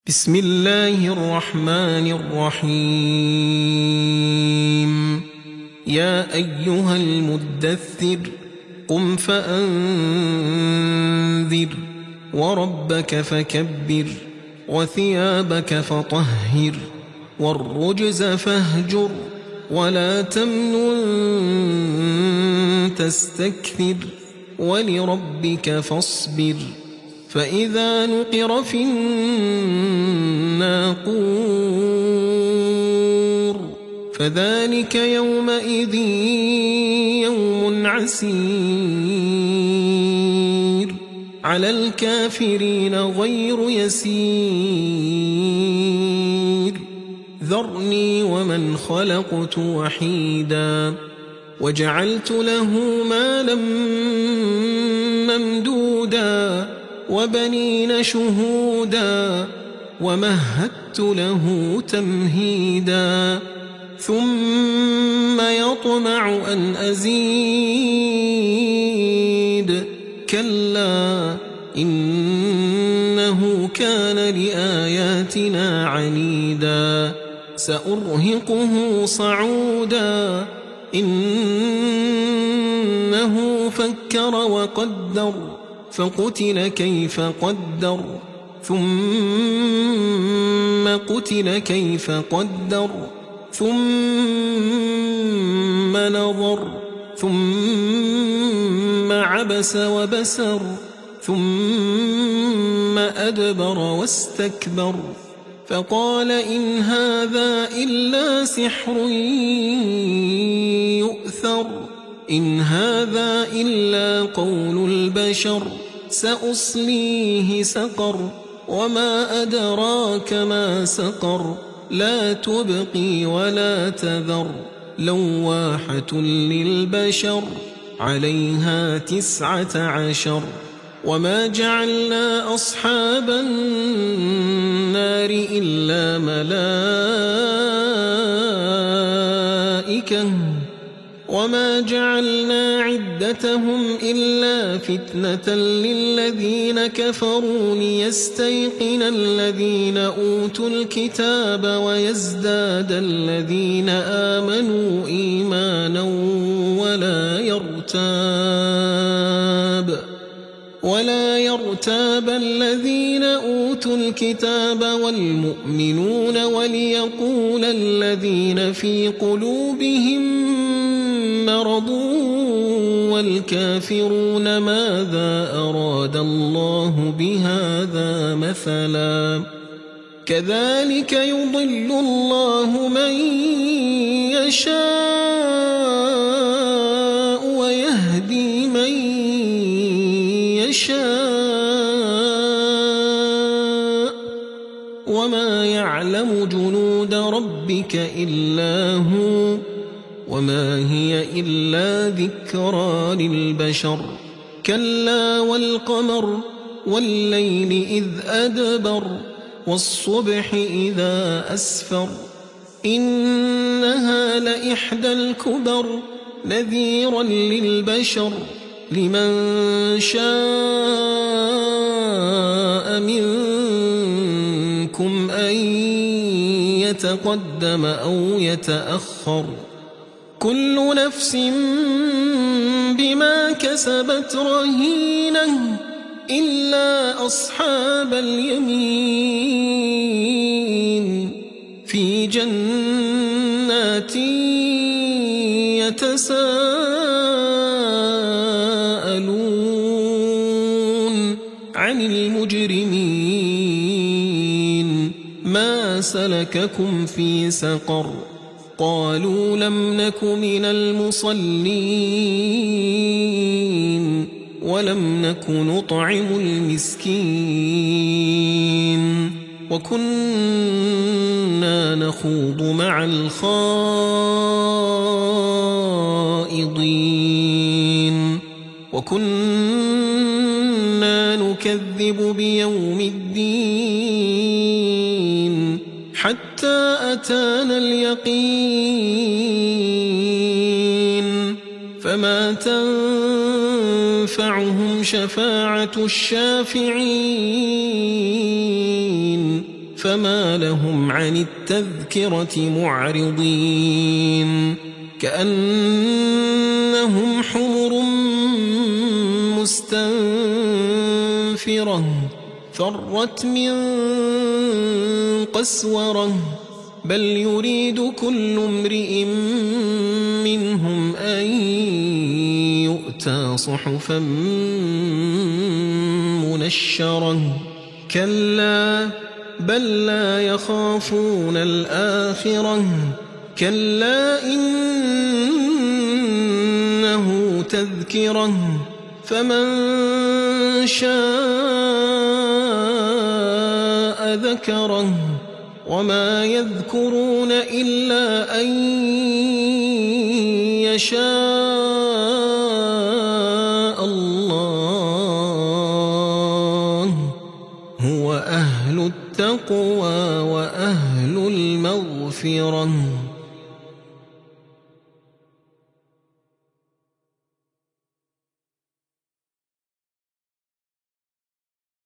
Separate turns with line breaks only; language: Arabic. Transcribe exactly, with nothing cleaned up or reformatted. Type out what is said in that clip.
بسم الله الرحمن الرحيم. يا أيها المدثر قم فأنذر وربك فكبر وثيابك فطهر والرجز فاهجر ولا تمنن تستكثر ولربك فاصبر. فإذا نقر في الناقور فذلك يومئذ يوم عسير على الكافرين غير يسير. ذرني ومن خلقت وحيدا وجعلت له مالا ممدودا وبنين شهودا ومهدت له تمهيدا ثم يطمع أن أزيد كلا إنه كان لآياتنا عنيدا سأرهقه صعودا إنه فكر وقدر فقتل كيف قدر ثم قتل كيف قدر ثم نظر ثم عبس وبسر ثم أدبر واستكبر فقال إن هذا إلا سحر يؤثر إن هذا إلا قول البشر سأصليه سقر وما أدراك ما سقر لا تبقي ولا تذر لواحة للبشر عليها تسعة عشر. وما جعلنا أصحاب النار إلا ملائكة وما جعلنا عدتهم إلا فتنة للذين كفروا ليستيقن الذين أوتوا الكتاب ويزداد الذين آمنوا إيمانا ولا يرتاب ولا يرتاب الذين أوتوا الكتاب والمؤمنون وليقول الذين في قلوبهم مرض والكافرون ماذا أراد الله بهذا مثلا كذلك يضل الله من يشاء ويهدي من يشاء وما يعلم جنود ربك إلا هو وما هي إلا ذكرى للبشر. كلا والقمر والليل إذ أدبر والصبح إذا أسفر إنها لإحدى الكبر نذيرا للبشر لمن شاء منكم أن يتقدم أو يتأخر كل نفس بما كسبت رهينة إلا أصحاب اليمين في جنات يتساءلون عن المجرمين ما سلككم في سقر قالوا لم نك من المصلين ولم نك نطعم المسكين وكنا نخوض مع الخائضين وكنا نكذب بيوم الدين حتى أتانا اليقين فما تنفعهم شفاعة الشافعين فما لهم عن التذكرة معرضين كأنهم حمر مستنفرة فرت من قسورة بل يريد كل امرئ منهم أن يؤتى صحفا منشرة كلا بل لا يخافون الآخرة كلا إنه تذكرة فمن شاء ذكره وما يذكرون إلا أن يشاء الله هو أهل التقوى وأهل المغفرة.